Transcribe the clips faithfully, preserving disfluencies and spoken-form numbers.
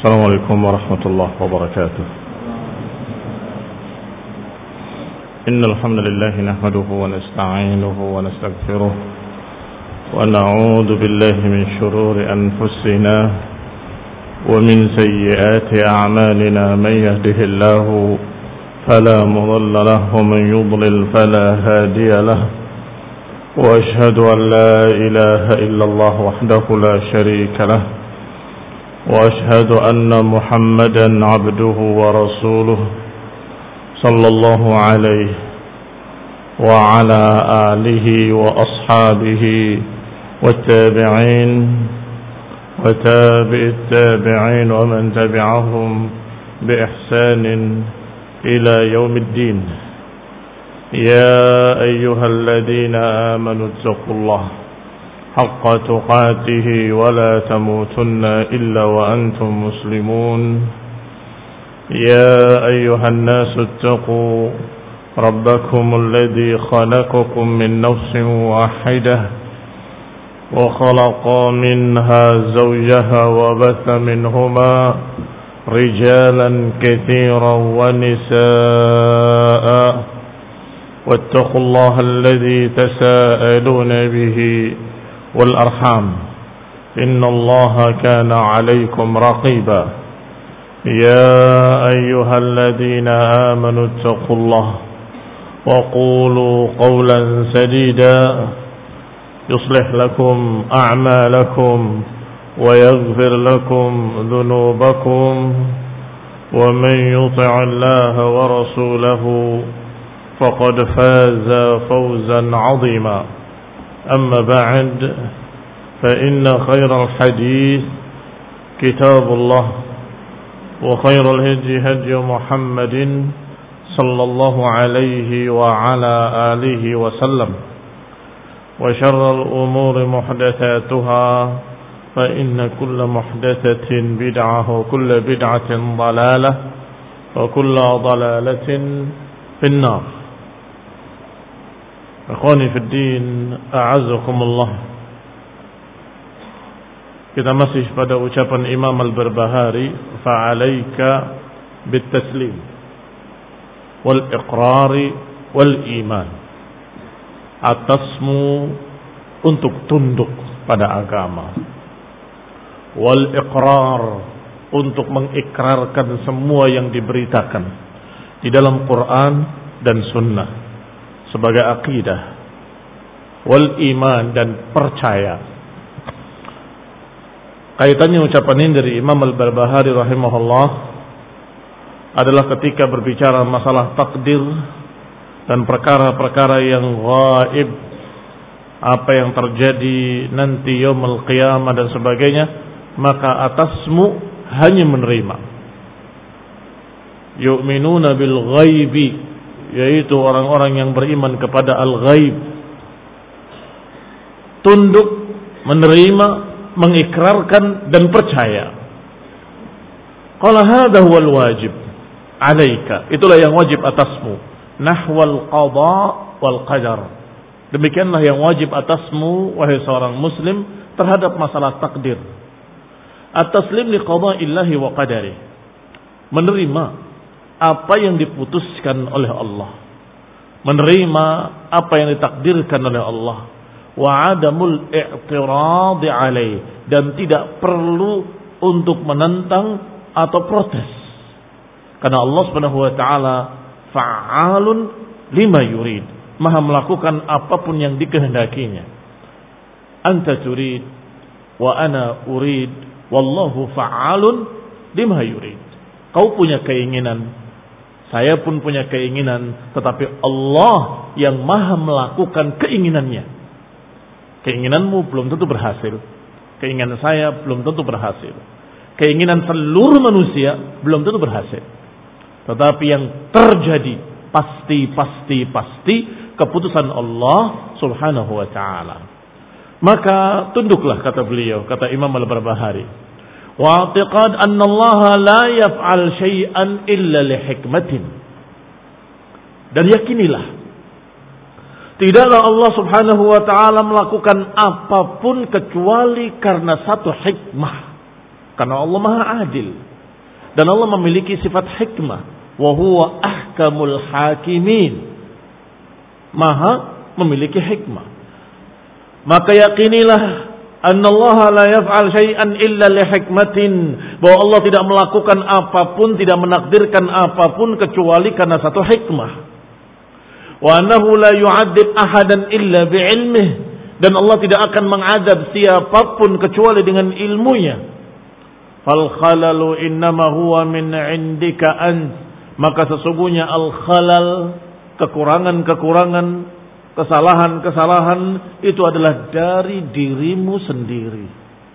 السلام عليكم ورحمة الله وبركاته. إن الحمد لله نحمده ونستعينه ونستغفره ونعوذ بالله من شرور أنفسنا ومن سيئات أعمالنا. من يهده الله فلا مضل له ومن يضلل فلا هادي له. وأشهد أن لا إله إلا الله وحده لا شريك له. وأشهد أن محمدا عبده ورسوله صلى الله عليه وعلى آله وأصحابه والتابعين وتابع التابعين ومن تبعهم بإحسان إلى يوم الدين. يا أيها الذين آمنوا اتقوا الله حق تقاته ولا تموتن إلا وأنتم مسلمون. يا أيها الناس اتقوا ربكم الذي خلقكم من نفس واحدة وخلق منها زوجها وبث منهما رجالا كثيرا ونساء. واتقوا الله الذي تساءلون به والأرحام إن الله كان عليكم رقيبا. يا أيها الذين آمنوا اتقوا الله وقولوا قولا سديدا يصلح لكم أعمالكم ويغفر لكم ذنوبكم ومن يطع الله ورسوله فقد فاز فوزا عظيما. أما بعد فإن خير الحديث كتاب الله وخير الهدي هدي محمد صلى الله عليه وعلى آله وسلم. وشر الأمور محدثاتها فإن كل محدثة بدعة وكل بدعة ضلالة وكل ضلالة في النار. Akhwani fi din, a'azzakumullah. Kita masih pada ucapan Imam Al-Barbahari, fa'alaika bitaslim wal iqrari wal iman. Atasmu untuk tunduk pada agama, wal iqrar, untuk mengikrarkan semua yang diberitakan di dalam Quran dan Sunnah sebagai akidah, wal iman, dan percaya. Kaitannya ucapan ini dari Imam Al-Barbahari rahimahullah adalah ketika berbicara masalah takdir dan perkara-perkara yang gaib, apa yang terjadi nanti yaumul qiyamah dan sebagainya, maka atasmu hanya menerima. Yu'minuna bil ghaibi, yaitu orang-orang yang beriman kepada al-ghaib, tunduk, menerima, mengikrarkan dan percaya. Qala hadha huwal wajib alaika, itulah yang wajib atasmu, nahwal qada wal qadar, demikianlah yang wajib atasmu wahai seorang muslim terhadap masalah takdir. At-taslim li qada'illahi wa qadari, menerima apa yang diputuskan oleh Allah, menerima apa yang ditakdirkan oleh Allah, wa adamul i'tirad alaih, dan tidak perlu untuk menentang atau protes, karena Allah Subhanahu wa taala fa'alun lima yurid, maha melakukan apapun yang dikehendakinya. Anta turid wa ana urid wallahu fa'alun lima yurid. Kau punya keinginan, saya pun punya keinginan, tetapi Allah yang maha melakukan keinginannya. Keinginanmu belum tentu berhasil, keinginan saya belum tentu berhasil, keinginan seluruh manusia belum tentu berhasil. Tetapi yang terjadi pasti, pasti, pasti keputusan Allah subhanahu wa ta'ala. Maka tunduklah, kata beliau, kata Imam Al-Barbahari, wa'tiqad anna Allah la yaf'al syai'an illa li hikmatin, dan yakinilah tidaklah Allah subhanahu wa ta'ala melakukan apapun kecuali karena satu hikmah, karena Allah maha adil. Dan Allah memiliki sifat hikmah. Wa huwa ahkamul hakimin. Maha memiliki hikmah. Maka yakinilah anna Allah la yaf'al syai'an illa li hikmatin, bahwa Allah tidak melakukan apapun, tidak menakdirkan apapun kecuali karena satu hikmah. Wa annahu la yu'adzib ahadan illa bi'ilmih, dan Allah tidak akan mengadab siapapun kecuali dengan ilmunya. Fal khalalu innama huwa min 'indika ant, maka sesungguhnya al khalal, kekurangan-kekurangan, kesalahan-kesalahan itu adalah dari dirimu sendiri.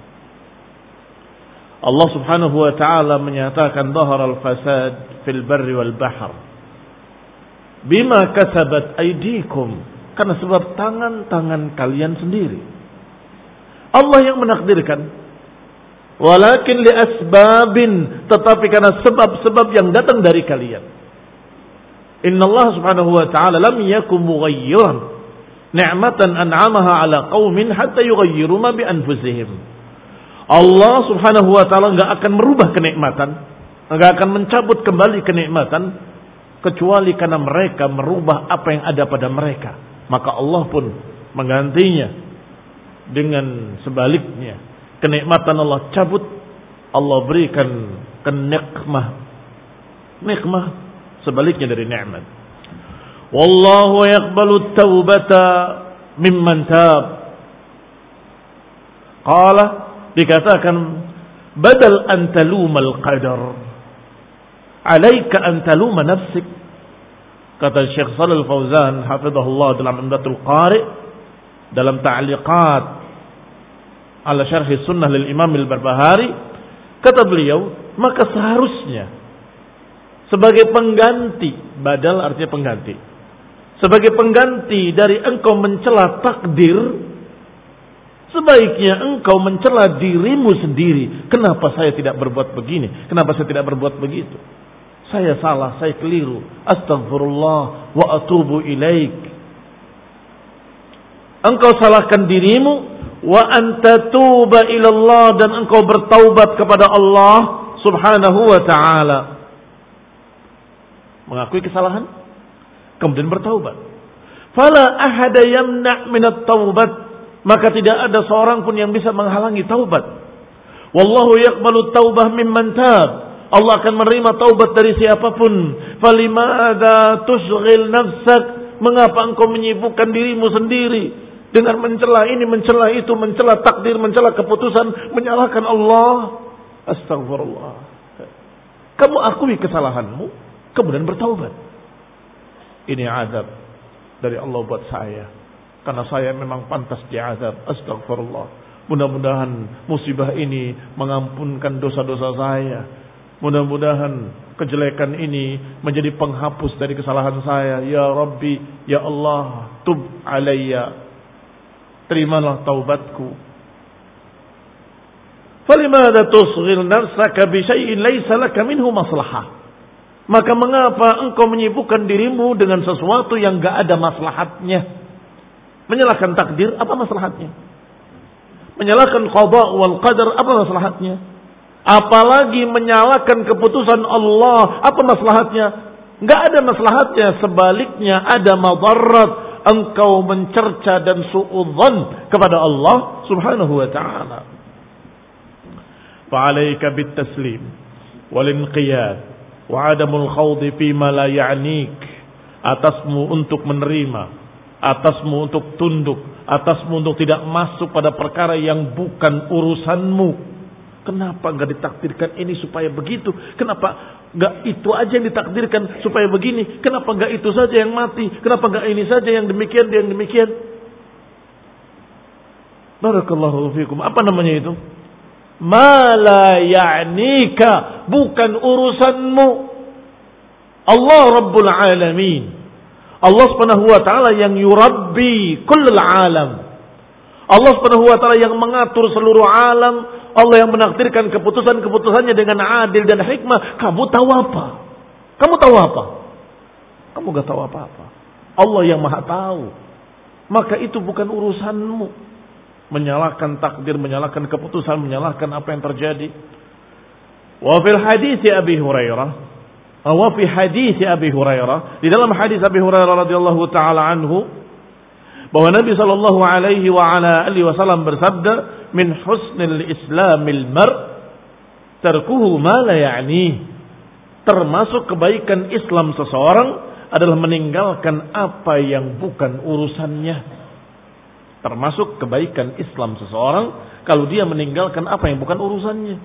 Allah Subhanahu wa taala menyatakan dhaharal fasad fil barri wal bahr bima kasabat aydikum, karena sebab tangan-tangan kalian sendiri. Allah yang menakdirkan, walakin li asbabin, tetapi karena sebab-sebab yang datang dari kalian. Inna Allah Subhanahu wa ta'ala lam yakum mughayyiran ni'matan an'amaha ala qaumin hatta yughayyiru ma bi anfusihim. Allah Subhanahu wa ta'ala enggak akan merubah kenikmatan, enggak akan mencabut kembali kenikmatan kecuali karena mereka merubah apa yang ada pada mereka. Maka Allah pun menggantinya dengan sebaliknya. Kenikmatan Allah cabut, Allah berikan kenikmah. Nikmah sebaliknya dari nikmat. Wallahu yaqbalu taubata mimman tab. Qala, dikatakan badal an talumal qadar, alaika an taluma nafsik. Kata Syekh Shalal Fauzan hafizahullah dalam Umdatul Qari, dalam ta'liqat ala syarh sunnah lil Imam al-Barbahari, kata beliau, maka seharusnya sebagai pengganti, badal artinya pengganti, sebagai pengganti dari engkau mencela takdir, sebaiknya engkau mencela dirimu sendiri. Kenapa saya tidak berbuat begini? Kenapa saya tidak berbuat begitu? Saya salah, saya keliru. Astaghfirullah wa atubu ilaik. Engkau salahkan dirimu, wa anta tuba ilallah, dan engkau bertaubat kepada Allah Subhanahu wa ta'ala. Mengakui kesalahan, kemudian bertaubat. Fala ahada yamna' minat taubat, maka tidak ada seorang pun yang bisa menghalangi taubat. Wallahu yaqbalu taubah mimman tab, Allah akan menerima taubat dari siapapun. Falimada tushghil nafsak, mengapa engkau menyibukkan dirimu sendiri dengan mencela ini, mencela itu, mencela takdir, mencela keputusan, menyalahkan Allah. Astagfirullah. Kamu akui kesalahanmu, kemudian bertaubat. Ini azab dari Allah buat saya, karena saya memang pantas diazab. Astagfirullah. Mudah-mudahan musibah ini mengampunkan dosa-dosa saya. Mudah-mudahan kejelekan ini menjadi penghapus dari kesalahan saya. Ya Rabbi, ya Allah, tub alayya, terimalah taubatku. Falimada tusghil nafsaka bi syai'in laysa laka minhu maslahah, maka mengapa engkau menyibukkan dirimu dengan sesuatu yang enggak ada maslahatnya? Menyalahkan takdir, apa maslahatnya? Menyalahkan qada wal qadar, apa maslahatnya? Apalagi menyalahkan keputusan Allah, apa maslahatnya? Enggak ada maslahatnya, sebaliknya ada madarat. Engkau mencerca dan suudzon kepada Allah Subhanahu wa ta'ala. Fa'alaika bit-taslim wal-inqiyad wa adamul khawdi fima la ya'nik. Atasmu untuk menerima, atasmu untuk tunduk, atasmu untuk tidak masuk pada perkara yang bukan urusanmu. Kenapa enggak ditakdirkan ini supaya begitu? Kenapa enggak itu aja yang ditakdirkan supaya begini? Kenapa enggak itu saja yang mati? Kenapa enggak ini saja yang demikian, yang demikian? Barakallahu fiikum. Apa namanya itu? Ma la ya'nika, bukan urusanmu. Allah Rabbul Alamin. Allah Subhanahu wa ta'ala yang yurabbi kullal alam. Allah Subhanahu wa ta'ala yang mengatur seluruh alam. Allah yang menakdirkan keputusan-keputusannya dengan adil dan hikmah. Kamu tahu apa? Kamu tahu apa? Kamu gak tahu apa-apa. Allah yang maha tahu. Maka itu bukan urusanmu. Menyalahkan takdir, menyalahkan keputusan, menyalahkan apa yang terjadi. Wa fil hadis Abi Hurairah, wa fi hadis Abi Hurairah, di dalam hadis Abi Hurairah radhiyallahu taala anhu, bahwa Nabi sallallahu alaihi wa ala alihi wasallam bersabda, min husnil islamil mar tarkuhu ma la ya'ni. Termasuk kebaikan Islam seseorang adalah meninggalkan apa yang bukan urusannya. Termasuk kebaikan Islam seseorang kalau dia meninggalkan apa yang bukan urusannya.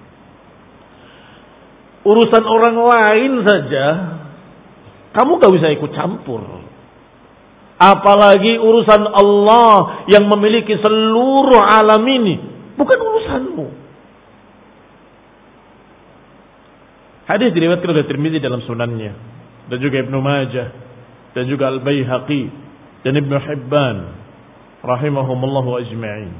Urusan orang lain saja kamu gak bisa ikut campur. Apalagi urusan Allah yang memiliki seluruh alam ini. Bukan urusanmu. Hadis diriwayatkan oleh Tirmidzi dalam sunannya, dan juga Ibnu Majah, dan juga Al-Baihaqi, dan Ibnu Hibban rahimahumullahu ajma'in.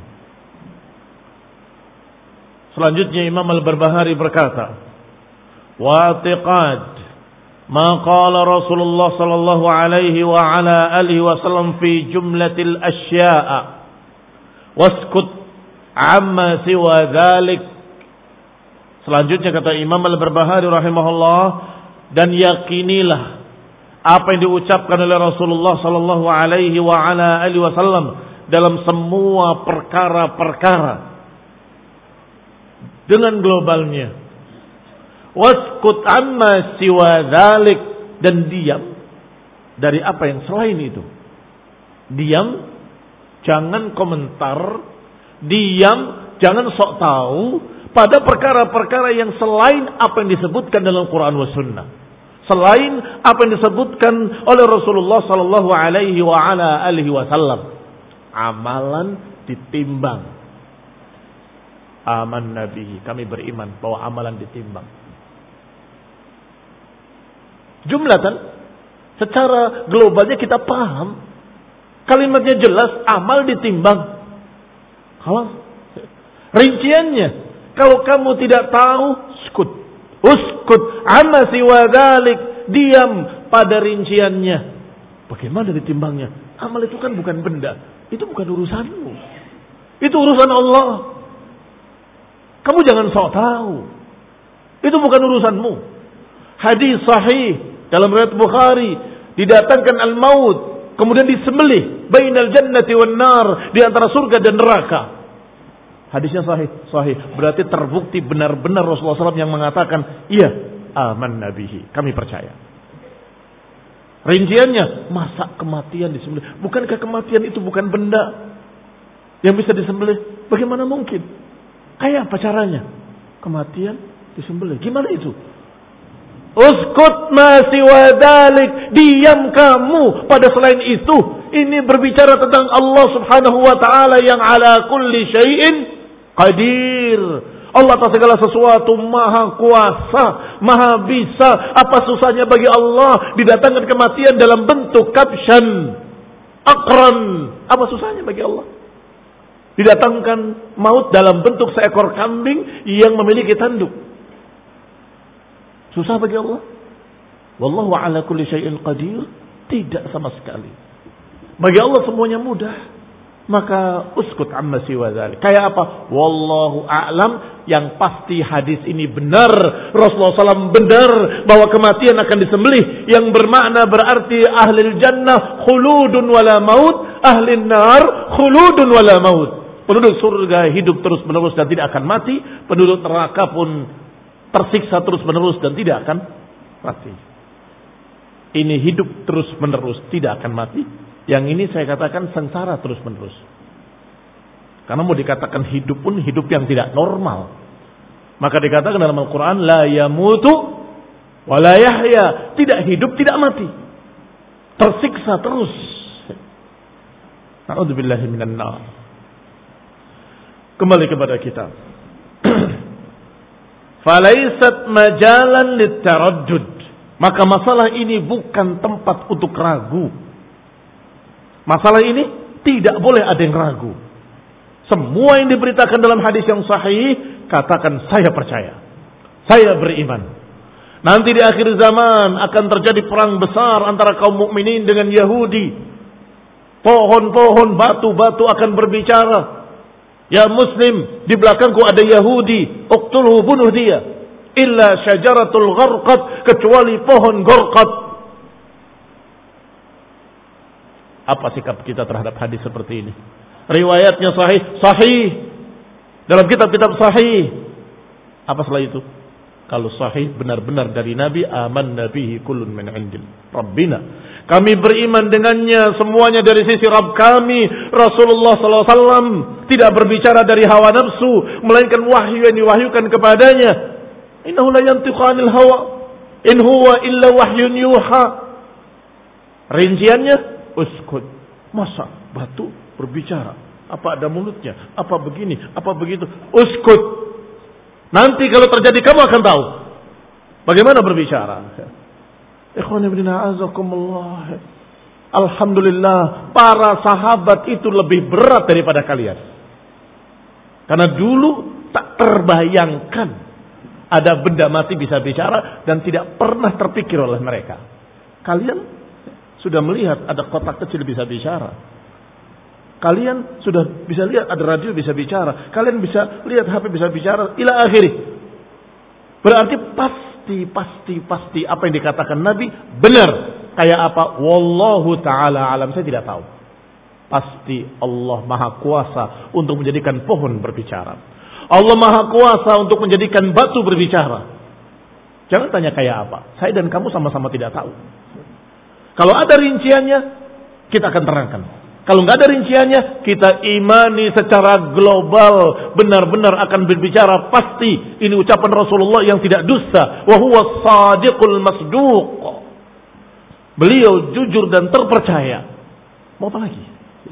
Selanjutnya Imam Al-Barbahari berkata, wa i'tiqad ma qala Rasulullah sallallahu alaihi wa ala alihi wasallam fi jumlatil asya'a waskut amma siwa dhalik. Selanjutnya kata Imam Al-Barbahari rahimahullah, dan yakinilah apa yang diucapkan oleh Rasulullah sallallahu alaihi wa ala alihi wasallam dalam semua perkara-perkara dengan globalnya. Waskut amma siwa dzalik, dan diam dari apa yang selain itu. Diam, jangan komentar, diam, jangan sok tahu pada perkara-perkara yang selain apa yang disebutkan dalam Quran wa Sunnah, selain apa yang disebutkan oleh Rasulullah sallallahu alaihi wa ala alihi wasallam. Amalan ditimbang. Aman nabi, kami beriman bahwa amalan ditimbang. Jumlatan, secara globalnya kita paham, kalimatnya jelas, amal ditimbang. Kalau rinciannya, kalau kamu tidak tahu, skut, uskut, amma siwa dzalik, diam pada rinciannya. Bagaimana ditimbangnya? Amal itu kan bukan benda, itu bukan urusanmu, itu urusan Allah. Kamu jangan sok tahu, itu bukan urusanmu. Hadis sahih dalam riwayat Bukhari, didatangkan al-maut, kemudian disembelih bainal jannati wan nar, di antara surga dan neraka. Hadisnya sahih, sahih. Berarti terbukti benar-benar Rasulullah shallallahu alaihi wasallam yang mengatakan, iya, aman nabihi, kami percaya. Rinciannya, masa kematian disembelih? Bukankah kematian itu bukan benda yang bisa disembelih? Bagaimana mungkin? Kayak apa caranya? Kematian disembelih. Gimana itu? Uskut ma siwa dzalik, diam kamu pada selain itu. Ini berbicara tentang Allah Subhanahu wa taala yang ala kulli syai'in qadir. Allah atas segala sesuatu maha kuasa, maha bisa. Apa susahnya bagi Allah didatangkan kematian dalam bentuk kabshan, akran? Apa susahnya bagi Allah didatangkan maut dalam bentuk seekor kambing yang memiliki tanduk? Susah bagi Allah? Wallahu ala kulli syai'in qadir. Tidak sama sekali. Bagi Allah semuanya mudah. Maka uskut amma siwa dzalik. Kayak apa? Wallahu a'lam. Yang pasti hadis ini benar. Rasulullah shallallahu alaihi wasallam benar bahwa kematian akan disembelih. Yang bermakna berarti ahlil jannah khuludun wala maut, ahlin nar khuludun wala maut. Penduduk surga hidup terus menerus dan tidak akan mati. Penduduk neraka pun tersiksa terus menerus dan tidak akan mati. Ini hidup terus menerus, tidak akan mati. Yang ini saya katakan sengsara terus menerus. Karena mau dikatakan hidup pun hidup yang tidak normal. Maka dikatakan dalam Al-Quran, la yamutu wa la yahya. Tidak hidup, tidak mati. Tersiksa terus. Na'udzubillahi minan nar. Kembali kepada kita. Falaisat majalan litaraddud. Maka masalah ini bukan tempat untuk ragu. Masalah ini tidak boleh ada yang ragu. Semua yang diberitakan dalam hadis yang sahih, katakan saya percaya, saya beriman. Nanti di akhir zaman akan terjadi perang besar antara kaum mukminin dengan Yahudi. Pohon-pohon, batu-batu akan berbicara. Ya Muslim, di belakangku ada Yahudi, uqtulhu, bunuh dia. illa syajaratul gharqad, kecuali pohon gharqad. Apa sikap kita terhadap hadis seperti ini? Riwayatnya sahih, sahih. Dalam kitab-kitab sahih. Apa setelah itu? Kalau sahih benar-benar dari Nabi, aman nabihi kullun min indil Rabbina. Kami beriman dengannya semuanya dari sisi Rabb kami. Rasulullah sallallahu alaihi wasallam tidak berbicara dari hawa nafsu, melainkan wahyu yang diwahyukan kepadanya. Innahu la yantiqu 'anil hawa in huwa illa wahyun yuha. Rinciannya, uskut. Masa batu berbicara? Apa ada mulutnya? Apa begini? Apa begitu? Uskut. Nanti kalau terjadi kamu akan tahu bagaimana berbicara. Ikhwan ibn a'azakumullah. Alhamdulillah, para sahabat itu lebih berat daripada kalian. Karena dulu tak terbayangkan ada benda mati bisa bicara dan tidak pernah terpikir oleh mereka. Kalian sudah melihat ada kotak kecil bisa bicara. Kalian sudah bisa lihat ada radio bisa bicara. Kalian bisa lihat H P bisa bicara. Ila akhiri. Berarti pasti, pasti, pasti apa yang dikatakan Nabi benar. Kayak apa? Wallahu ta'ala alam. Saya tidak tahu. Pasti Allah maha kuasa untuk menjadikan pohon berbicara. Allah maha kuasa untuk menjadikan batu berbicara. Jangan tanya kayak apa. Saya dan kamu sama-sama tidak tahu. Kalau ada rinciannya, kita akan terangkan. Kalau nggak ada rinciannya, kita imani secara global, benar-benar akan berbicara pasti. Ini ucapan Rasulullah yang tidak dusta. Wa huwa shadiqul masduq. Beliau jujur dan terpercaya. Mau apa lagi?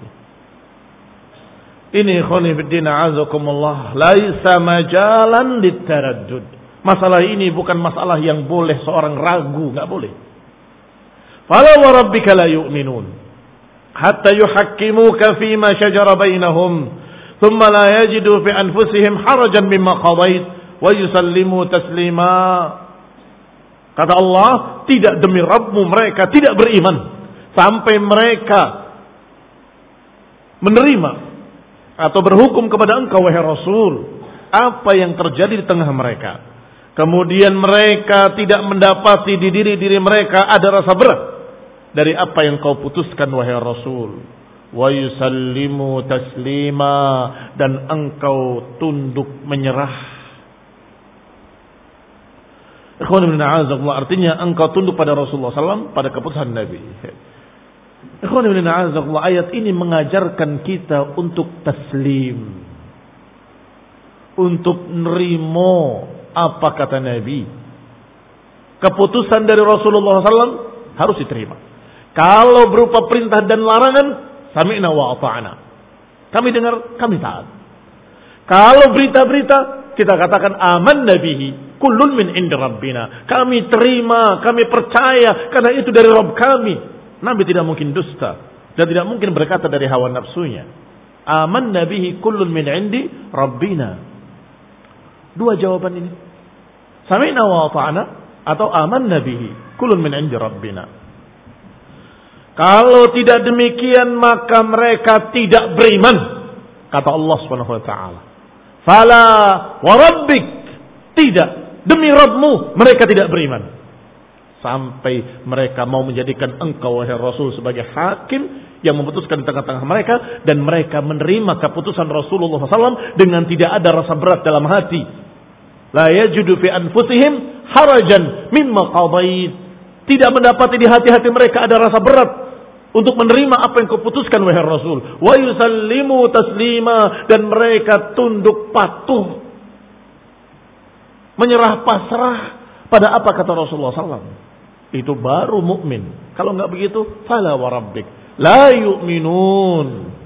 Ini ikhwani fiddin a'azakumullah, laisa majalan litaraddud. Masalah ini bukan masalah yang boleh seorang ragu, nggak boleh. Fala wa rabbika la yu'minun hatta yuhakkimuka fima shajara bainahum thumma la yajidu fi anfusihim harajan mimma qadait wa yusallimu taslima. Kata Allah, tidak demi Rabbmu mereka tidak beriman sampai mereka menerima atau berhukum kepada engkau wahai Rasul apa yang terjadi di tengah mereka. Kemudian mereka tidak mendapati di diri-diri mereka ada rasa berat dari apa yang kau putuskan wahai Rasul. Wa yusallimu taslima, dan engkau tunduk menyerah. Ikhwan ibn a'azakumullah, artinya engkau tunduk pada Rasulullah sallallahu alaihi wasallam, pada keputusan Nabi. Ikhwan ibn a'azakumullah, ayat ini mengajarkan kita untuk taslim, untuk nerimo apa kata Nabi. Keputusan dari Rasulullah sallallahu alaihi wasallam harus diterima. Kalau berupa perintah dan larangan, sami'na wa ata'na. Kami dengar, kami taat. Kalau berita-berita, kita katakan aman nabihi kullun min indi rabbina. Kami terima, kami percaya karena itu dari Rabb kami. Nabi tidak mungkin dusta dan tidak mungkin berkata dari hawa nafsunya. Aman nabihi kullun min indi rabbina. Dua jawaban ini. Sami'na wa ata'na atau aman nabihi kullun min indi rabbina. Kalau tidak demikian maka mereka tidak beriman. Kata Allah Subhanahu wa taala. Fala wa rabbik, tidak, demi Rabbmu mereka tidak beriman. Sampai mereka mau menjadikan engkau wahai Rasul sebagai hakim yang memutuskan di tengah-tengah mereka, dan mereka menerima keputusan Rasulullah sallallahu alaihi wasallam dengan tidak ada rasa berat dalam hati. La yajidu fi anfusihim harajan mimma qadait. Tidak mendapati di hati-hati mereka ada rasa berat untuk menerima apa yang kau putuskan wahai Rasul. Wa yusallimu taslima, dan mereka tunduk patuh, menyerah pasrah pada apa kata Rasulullah sallallahu alaihi wasallam. Itu baru mukmin. Kalau enggak begitu, fala wa rabbik la yu'minun.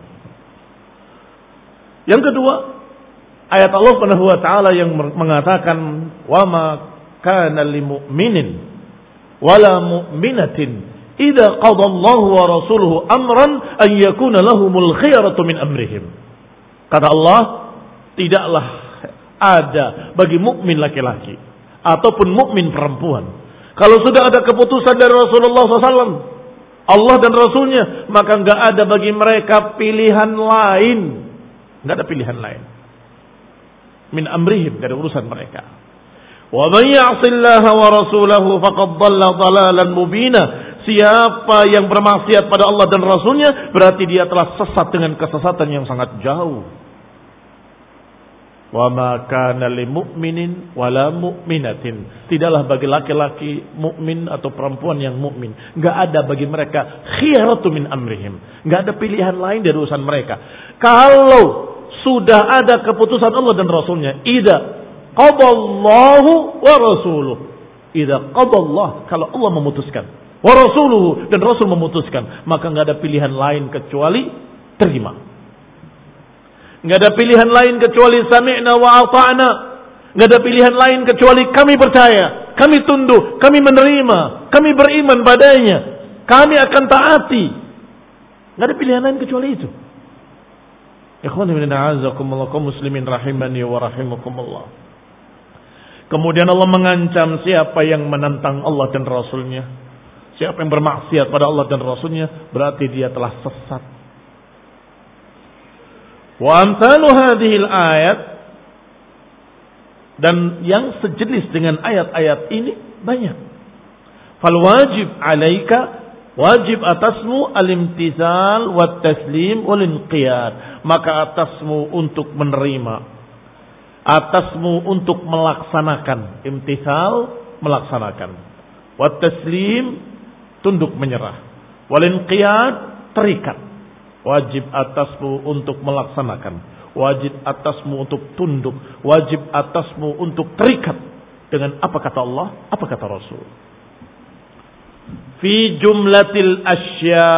Yang kedua, ayat Allah Subhanahu wa taala yang mengatakan wa ma kana lil mu'minin wala mu'minatin idza qada Allahu wa rasuluhu amran an yakuna lahumul khiyaratu min amrihim. Kata Allah, tidaklah ada bagi mukmin laki-laki ataupun mukmin perempuan, kalau sudah ada keputusan dari Rasulullah sallallahu alaihi wasallam, Allah dan Rasulnya, maka enggak ada bagi mereka pilihan lain. Enggak ada pilihan lain min amrihim, dari urusan mereka. Wa may ya'sillaha wa rasulahu faqad dhalla dhalalan mubina. Siapa yang bermaksiat pada Allah dan Rasulnya, berarti dia telah sesat dengan kesesatan yang sangat jauh. Wa ma kana lil mu'minin wala mu'minatin. Tidaklah bagi laki-laki mukmin atau perempuan yang mukmin, enggak ada bagi mereka khiyaratu min amrihim. Enggak ada pilihan lain dari urusan mereka. Kalau sudah ada keputusan Allah dan Rasulnya, idza qadallahu wa rasuluhu. Idza qadallah, kalau Allah memutuskan, wa rasuluhu, dan Rasul memutuskan, maka enggak ada pilihan lain kecuali terima. Enggak ada pilihan lain kecuali sami'na wa ata'na. Enggak ada pilihan lain kecuali kami percaya, kami tunduk, kami menerima, kami beriman padanya, kami akan taati. Enggak ada pilihan lain kecuali itu. Ikhwani min a'azakumullah kaum muslimin rahimani wa rahimakumullah. Kemudian Allah mengancam siapa yang menentang Allah dan Rasulnya, siapa yang bermaksiat pada Allah dan Rasulnya, berarti dia telah sesat. Wa amsalu hadhil ayat, dan yang sejenis dengan ayat-ayat ini banyak. Fal wajib alaika, wajib atasmu al-imtithal wat taslim wal inqiyad. Maka atasmu untuk menerima, atasmu untuk melaksanakan. Imtithal, melaksanakan. Wat taslim, tunduk menyerah. Wal inqiyad, terikat. Wajib atasmu untuk melaksanakan, wajib atasmu untuk tunduk, wajib atasmu untuk terikat dengan apa kata Allah, apa kata Rasul. Fi jumlatil asya,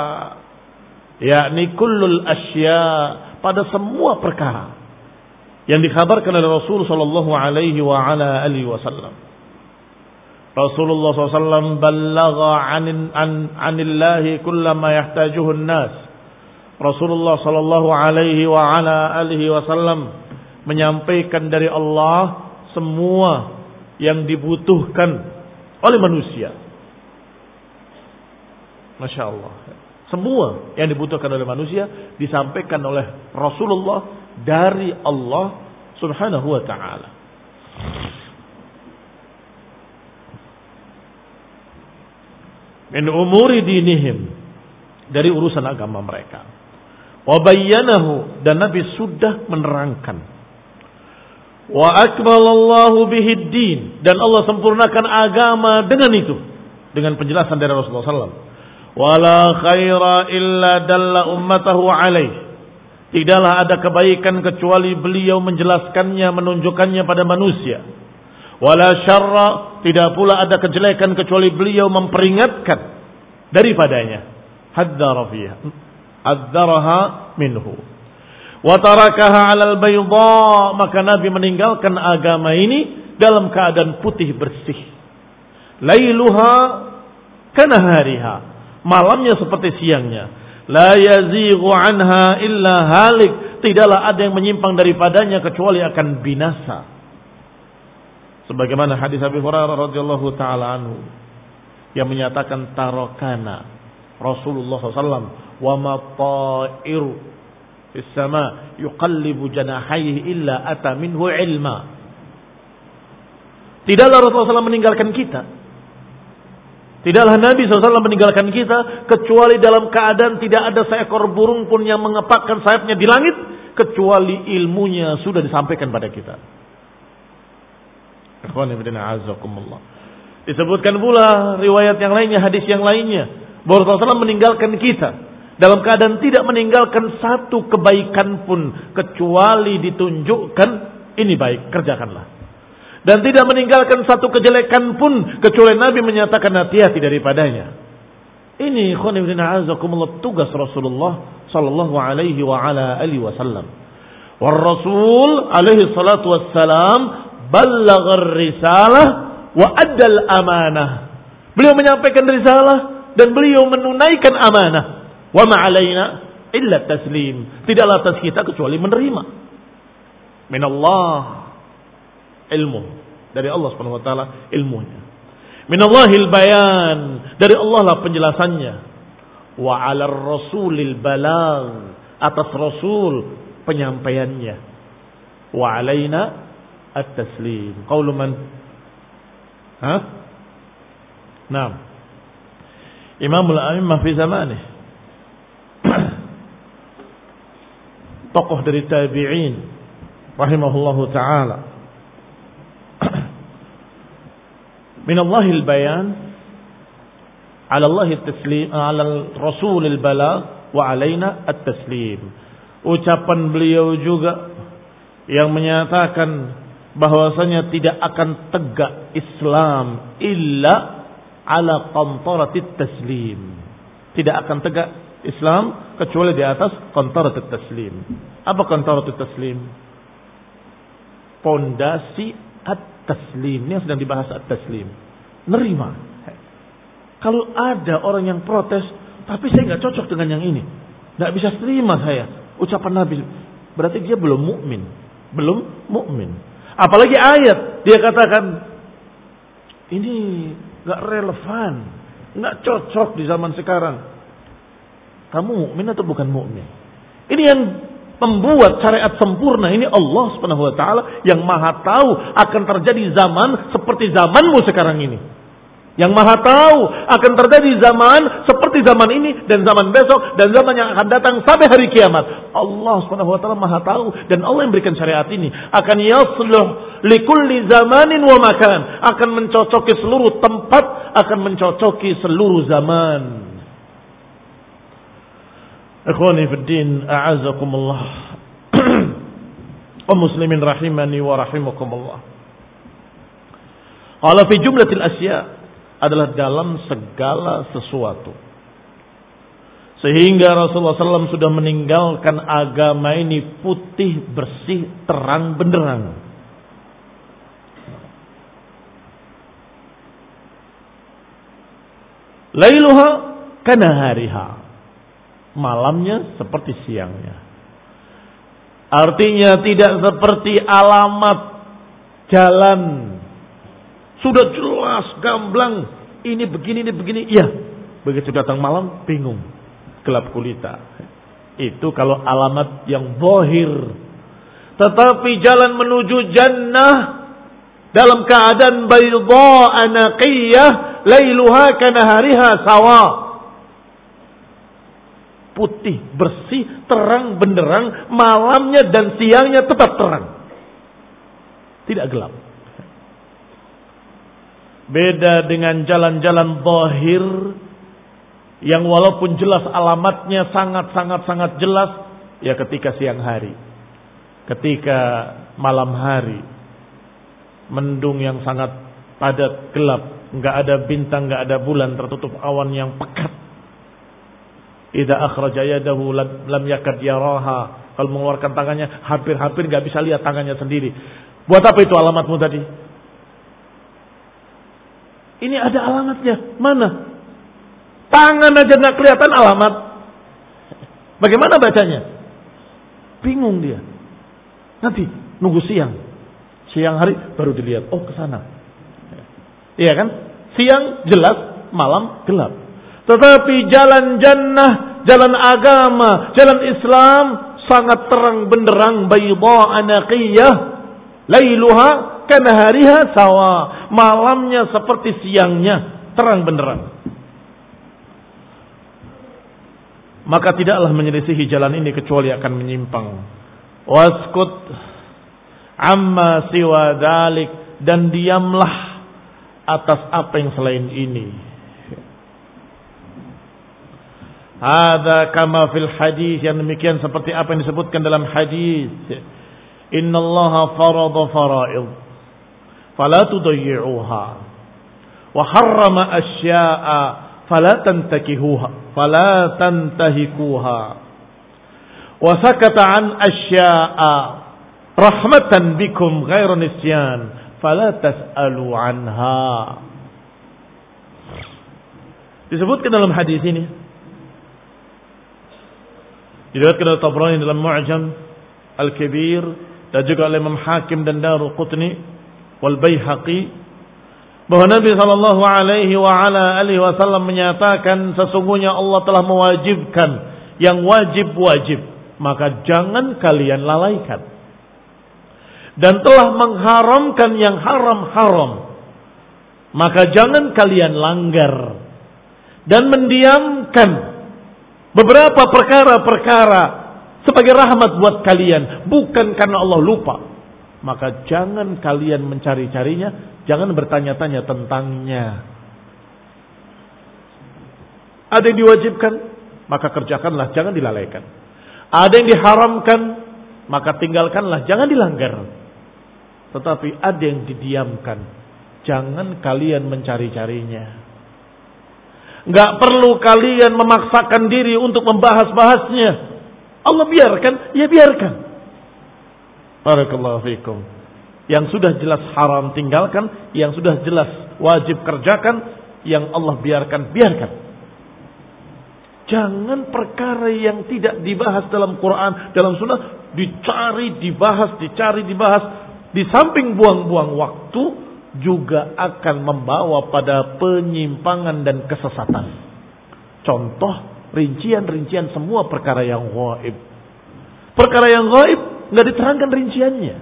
yakni kullul asya, pada semua perkara yang dikhabarkan oleh Rasul sallallahu alaihi wa ala alihi wasallam. Rasulullah sallallahu alaihi wasallam ballagha anin an anillahi kullama yahtajuhu an-nas. Rasulullah sallallahu alaihi wa ala alihi wasallam menyampaikan dari Allah semua yang dibutuhkan oleh manusia. Masya Allah. Semua yang dibutuhkan oleh manusia disampaikan oleh Rasulullah dari Allah subhanahu wa ta'ala. Min umuri dinihim, dari urusan agama mereka. Wa bayyanahu, dan Nabi sudah menerangkan. Wa akmalallahu bihid din, dan Allah sempurnakan agama dengan itu, dengan penjelasan dari Rasulullah sallallahu alaihi wasallam. Wala khaira illa dalla ummatahu alaih, tidaklah ada kebaikan kecuali beliau menjelaskannya, menunjukkannya pada manusia. Wala syarra, tidak pula ada kejelekan kecuali beliau memperingatkan daripadanya. Haddara fiha, haddaraha minhu. Wa tarakaha 'alal bayda, maka Nabi meninggalkan agama ini dalam keadaan putih bersih. Lailuha kanahariha, malamnya seperti siangnya. La yazighu anha illa halik, tidaklah ada yang menyimpang daripadanya kecuali akan binasa. Sebagaimana hadis Abi Hurairah radhiyallahu taala anhu yang menyatakan tarakana Rasulullah sallallahu alaihi wasallam wa ma ta'iru fis sama yuqallibu janahaihi illa ata minhu ilma. Tidaklah Rasulullah sallallahu alaihi wasallam meninggalkan kita, tidaklah Nabi sallallahu alaihi wasallam meninggalkan kita kecuali dalam keadaan tidak ada seekor burung pun yang mengepakkan sayapnya di langit kecuali ilmunya sudah disampaikan pada kita. Disebutkan pula riwayat yang lainnya, hadis yang lainnya, bahwa Rasulullah sallallahu alaihi wasallam meninggalkan kita dalam keadaan tidak meninggalkan satu kebaikan pun kecuali ditunjukkan ini baik, kerjakanlah. Dan tidak meninggalkan satu kejelekan pun kecuali Nabi menyatakan hati-hati daripadanya. Ini khonibina azakumullah tugas Rasulullah sallallahu alaihi wa ala alihi wasallam. War Rasul alaihi salatu wassalam ballaghar risalah wa addal amanah. Beliau menyampaikan risalah dan beliau menunaikan amanah. Wa ma alaina illa taslim. Tidaklah atas kita kecuali menerima. Minallah ilmu, dari Allah Subhanahu wa taala ilmunya. Minallahil bayan, dari Allah lah penjelasannya. Wa 'alar rasulil balagh, atas rasul penyampaiannya. Wa alaina at-taslim. Qaulu man Hah? Nah, Imamul A'immah fi zamanih, tokoh dari tabi'in rahimahullahu ta'ala, min Allahil bayan ala Allah at-taslim ala Rasul al-balagh wa alaina at-taslim. Ucapan beliau juga yang menyatakan bahwasanya tidak akan tegak Islam illa ala qantaratit taslim. Tidak akan tegak Islam kecuali di atas qantaratit taslim. Apa qantaratit taslim? Pondasi at-taslim. Ini yang sedang dibahas at-taslim. Nerima. Kalau ada orang yang protes, tapi saya nggak cocok dengan yang ini, nggak bisa terima saya ucapan Nabi, berarti dia belum mukmin, belum mukmin. Apalagi ayat dia katakan ini nggak relevan, nggak cocok di zaman sekarang. Kamu mukmin atau bukan mukmin? Ini yang membuat syariat sempurna ini Allah Subhanahu wa taala yang Maha tahu akan terjadi zaman seperti zamanmu sekarang ini. Yang Maha tahu akan terjadi zaman seperti zaman ini dan zaman besok dan zaman yang akan datang sampai hari kiamat. Allah Subhanahu wa taala Maha tahu dan Allah yang berikan syariat ini akan yasluh likulli zamanin wa makan, akan mencocoki seluruh tempat, akan mencocoki seluruh zaman. Ikhwani fid din, a'azakumullah. Wa muslimin rahimani wa rahimakumullah. Qala fi jumlatil asya' adalah dalam segala sesuatu. Sehingga Rasulullah sallallahu alaihi wasallam sudah meninggalkan agama ini putih, bersih, terang benderang. Lailuha kanahariha. Malamnya seperti siangnya. Artinya tidak seperti alamat jalan. Sudah jelas, gamblang. Ini begini, ini begini. Iya. Begitu datang malam, bingung. Gelap gulita. Itu kalau alamat yang zahir. Tetapi jalan menuju jannah dalam keadaan baydha naqiyah, lailuha kanahariha sawa. Putih, bersih, terang benderang, malamnya dan siangnya tetap terang. Tidak gelap. Beda dengan jalan-jalan zahir yang walaupun jelas alamatnya sangat-sangat-sangat jelas, ya ketika siang hari, ketika malam hari, mendung yang sangat padat, gelap, nggak ada bintang, nggak ada bulan, tertutup awan yang pekat. Idza akhraja yadahu lam yakad yaraha. Kalau mengeluarkan tangannya, hampir-hampir nggak bisa lihat tangannya sendiri. Buat apa itu alamatmu tadi? Ini ada alamatnya. Mana? Tangan aja nggak kelihatan alamat. Bagaimana bacanya? Bingung dia. Nanti nunggu siang. Siang hari baru dilihat. Oh, ke sana. Iya kan? Siang jelas, malam gelap. Tetapi jalan jannah, jalan agama, jalan Islam sangat terang benderang, baydha anaqiyah, lailuha kanahariha sawa. Malamnya seperti siangnya, terang benderang. Maka tidaklah menyelisihi jalan ini kecuali akan menyimpang. Waskut amma siwa dalik, dan diamlah atas apa yang selain ini. Hadza kama fil hadis, yang demikian seperti apa yang disebutkan dalam hadis. Innallaha farada fara'id fala tudayyi'uha wa harrama asya'a fala tantakihuha fala tantahikuha wa sakata an asya'a rahmatan bikum ghairu nisyan fala tas'alu anha. Disebutkan dalam hadis ini, diriwayatkan oleh Tabrani dalam Mu'jam Al-Kabir dan juga oleh Imam Hakim dan Daruqutni wal Baihaqi, bahwa Nabi sallallahu alaihi wa ala alihi wasallam menyatakan sesungguhnya Allah telah mewajibkan yang wajib-wajib, maka jangan kalian lalaikan, dan telah mengharamkan yang haram-haram, maka jangan kalian langgar dan mendiamkan beberapa perkara-perkara sebagai rahmat buat kalian, bukan karena Allah lupa. Maka jangan kalian mencari-carinya, jangan bertanya-tanya tentangnya. Ada yang diwajibkan, maka kerjakanlah, jangan dilalaikan. Ada yang diharamkan, maka tinggalkanlah, jangan dilanggar. Tetapi ada yang didiamkan, jangan kalian mencari-carinya. Gak perlu kalian memaksakan diri untuk membahas-bahasnya. Allah biarkan, ya biarkan. Barakallahu fikum. Yang sudah jelas haram tinggalkan, yang sudah jelas wajib kerjakan, yang Allah biarkan, biarkan. Jangan perkara yang tidak dibahas dalam Quran, dalam sunnah, dicari, dibahas, dicari, dibahas. Di samping buang-buang waktu, juga akan membawa pada penyimpangan dan kesesatan. Contoh, rincian-rincian semua perkara yang gaib. Perkara yang gaib nggak diterangkan rinciannya.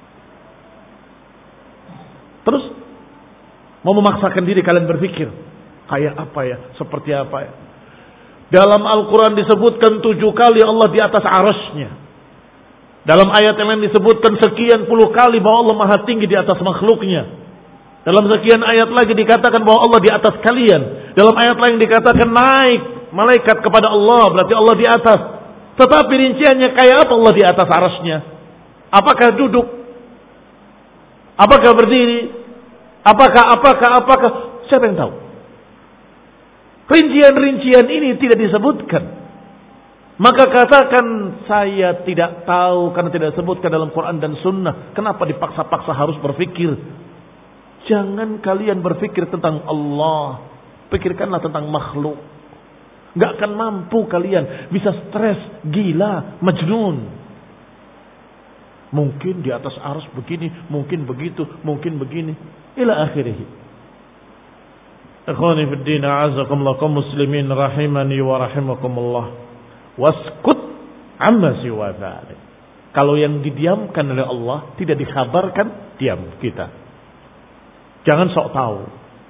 Terus mau memaksakan diri kalian berpikir kayak apa ya, seperti apa ya. Dalam Al-Quran disebutkan tujuh kali Allah di atas arasnya. Dalam ayat yang lain disebutkan sekian puluh kali bahwa Allah maha tinggi di atas makhluknya. Dalam sekian ayat lagi dikatakan bahwa Allah di atas kalian. Dalam ayat lain dikatakan naik malaikat kepada Allah, berarti Allah di atas. Tetapi rinciannya kayak apa Allah di atas arasnya? Apakah duduk? Apakah berdiri? Apakah, apakah, apakah? Siapa yang tahu? Rincian-rincian ini tidak disebutkan. Maka katakan saya tidak tahu karena tidak disebutkan dalam Quran dan Sunnah. Kenapa dipaksa-paksa harus berpikir? Jangan kalian berpikir tentang Allah. Pikirkanlah tentang makhluk. Gak akan mampu kalian. Bisa stres, gila, majnun. Mungkin di atas arus begini, mungkin begitu, mungkin begini. Ila akhirih. Ikhwani fi din, a'azakumullah kaum muslimin rahimani wa rahimakumullah. Waskut amma siwa dzalik. Kalau yang didiamkan oleh Allah tidak dikhabarkan, diam kita. Jangan sok tahu.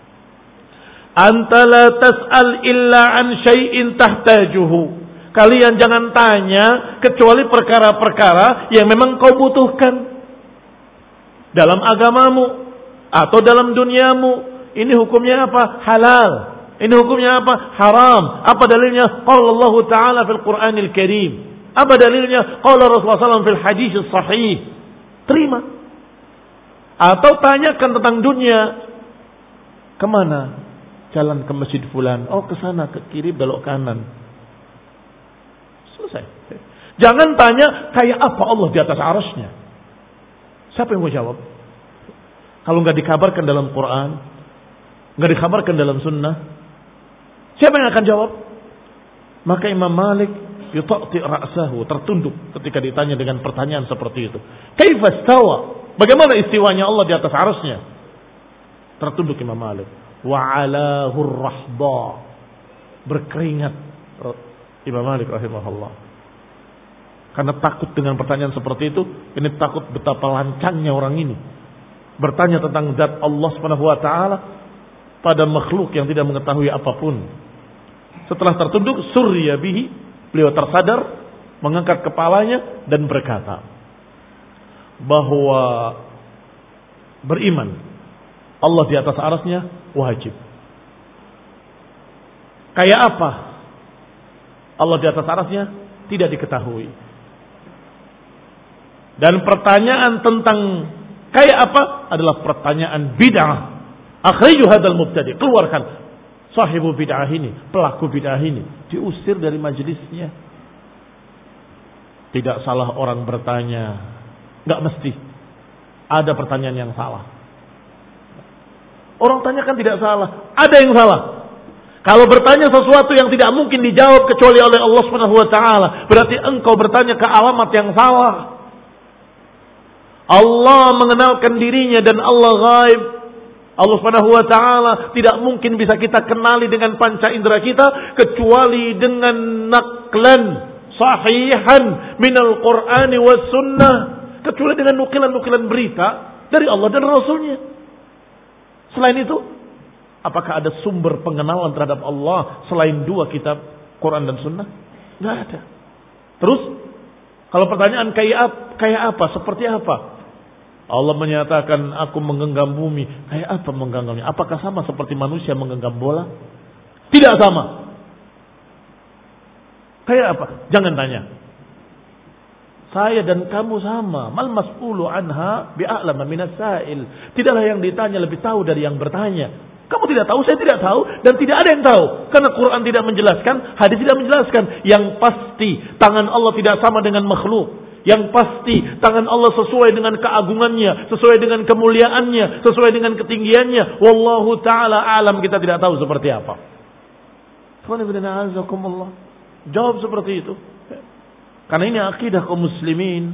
Anta la tas'al illa an syai'in tahtajuhu. Kalian jangan tanya kecuali perkara-perkara yang memang kau butuhkan dalam agamamu atau dalam duniamu. Ini hukumnya apa? Halal. Ini hukumnya apa? Haram. Apa dalilnya? Qala Allah Ta'ala fil Qur'anil Karim. Apa dalilnya? Qala Rasulullah sallallahu alaihi wasallam fil hadis sahih. Terima. Atau tanyakan tentang dunia. Kemana? Jalan ke masjid fulan. Oh, ke sana, ke kiri, belok kanan. Selesai. Jangan tanya kayak apa Allah di atas arasnya. Siapa yang mau jawab? Kalau nggak dikabarkan dalam Quran, nggak dikabarkan dalam Sunnah, siapa yang akan jawab? Maka Imam Malik yutaqti ra'sahu, tertunduk ketika ditanya dengan pertanyaan seperti itu. Kaifa istawa? Bagaimana istiwanya Allah di atas arasnya? Tertunduk Imam Malik. Wa alahur rahba, berkeringat Imam Malik rahimahullah. Karena takut dengan pertanyaan seperti itu. Ini takut betapa lancangnya orang ini bertanya tentang zat Allah Subhanahu wa taala pada makhluk yang tidak mengetahui apapun. Setelah tertunduk, surya bihi, beliau tersadar, mengangkat kepalanya dan berkata bahwa beriman Allah di atas arasnya wajib. Kayak apa Allah di atas arasnya tidak diketahui. Dan pertanyaan tentang kayak apa adalah pertanyaan bid'ah. Akhriju hadzal mubtadi', keluarkan sahibu bid'ah ini, pelaku bid'ah ini, diusir dari majelisnya. Tidak salah orang bertanya, enggak mesti ada pertanyaan yang salah. Orang tanya kan tidak salah, ada yang salah. Kalau bertanya sesuatu yang tidak mungkin dijawab kecuali oleh Allah Subhanahu wa taala, berarti engkau bertanya ke alamat yang salah. Allah mengenalkan dirinya dan Allah ghaib. Allah Subhanahu wa taala tidak mungkin bisa kita kenali dengan panca indera kita kecuali dengan naqlan sahihan minal Qur'ani was sunnah, kecuali dengan nukilan-nukilan berita dari Allah dan Rasulnya. Selain itu Apakah ada sumber pengenalan terhadap Allah selain dua kitab, Quran dan Sunnah? Nggak ada. Terus, kalau pertanyaan kayak, kayak apa, seperti apa? Allah menyatakan, aku menggenggam bumi. Kayak apa menggenggamnya? Apakah sama seperti manusia menggenggam bola? Tidak sama. Kayak apa? Jangan tanya. Saya dan kamu sama. Mal mas'ulu anha bi'a'lama minas sa'il. Tidaklah yang ditanya lebih tahu dari yang bertanya. Kamu tidak tahu, saya tidak tahu, dan tidak ada yang tahu. Karena Quran tidak menjelaskan, hadis tidak menjelaskan. Yang pasti, tangan Allah tidak sama dengan makhluk. Yang pasti, tangan Allah sesuai dengan keagungannya, sesuai dengan kemuliaannya, sesuai dengan ketinggiannya. Wallahu ta'ala alam, kita tidak tahu seperti apa. Jawab seperti itu. Karena ini akidah kaum muslimin.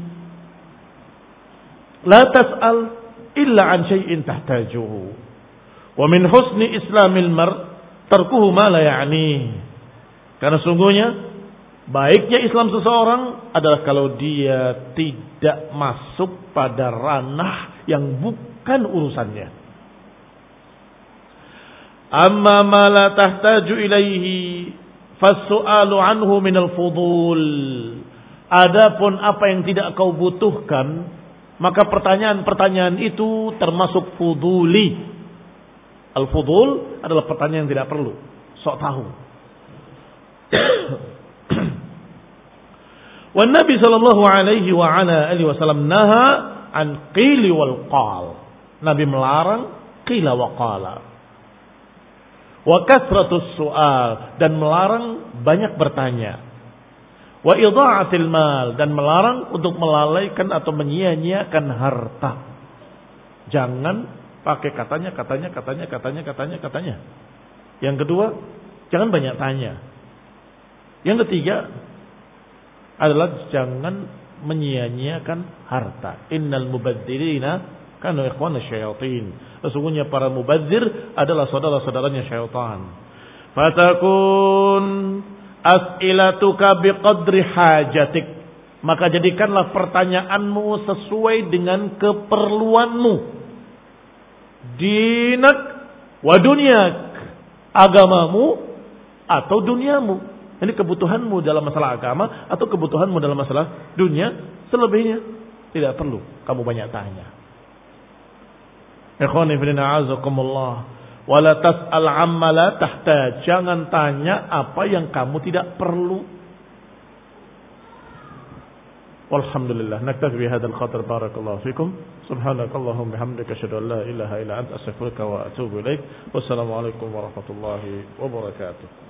La tas'al illa an syai'in tahtajuhu. Wa min husni islamil mar tarkuhu ma la ya'ni. Karena sungguhnya baiknya Islam seseorang adalah kalau dia tidak masuk pada ranah yang bukan urusannya. Amma ma la tahtaju ilaihi fas-su'alu anhu min al-fudul. Adapun apa yang tidak kau butuhkan, maka pertanyaan-pertanyaan itu termasuk fuduli. Al-fudul adalah pertanyaan yang tidak perlu, sok tahu. Wan Nabi sallallahu alaihi wa ala alihi wasallam naha an qili wal qal. Nabi melarang qila wa qala. Wa kasratus su'al, dan melarang banyak bertanya. Wa idha'atil mal, dan melarang untuk melalaikan atau menyia-nyiakan harta. Jangan pakai katanya, katanya, katanya, katanya, katanya, katanya. Yang kedua, jangan banyak tanya. Yang ketiga adalah jangan menyia-nyiakan harta. Innal mubadzirina kanu ikhwana syayatin. Sesungguhnya para mubadzir adalah saudara-saudaranya syaitan. Fatakun as'ilatuka biqadri hajatik. Maka jadikanlah pertanyaanmu sesuai dengan keperluanmu. Dinak wa dunyak, agamamu atau duniamu. Ini kebutuhanmu dalam masalah agama atau kebutuhanmu dalam masalah dunia. Selebihnya tidak perlu kamu banyak tanya. Ikhwani fillah azakumullah, wala tas'al amma la tahtaj. Jangan tanya apa yang kamu tidak perlu. Walhamdulillah, naktafi bihadzal qadar. Barakallahu fikum. Subhanakallahumma bihamdika asyhadu an la ilaha illa anta astaghfiruka wa atubu ilaik. Wassalamu alaikum warahmatullahi wabarakatuh.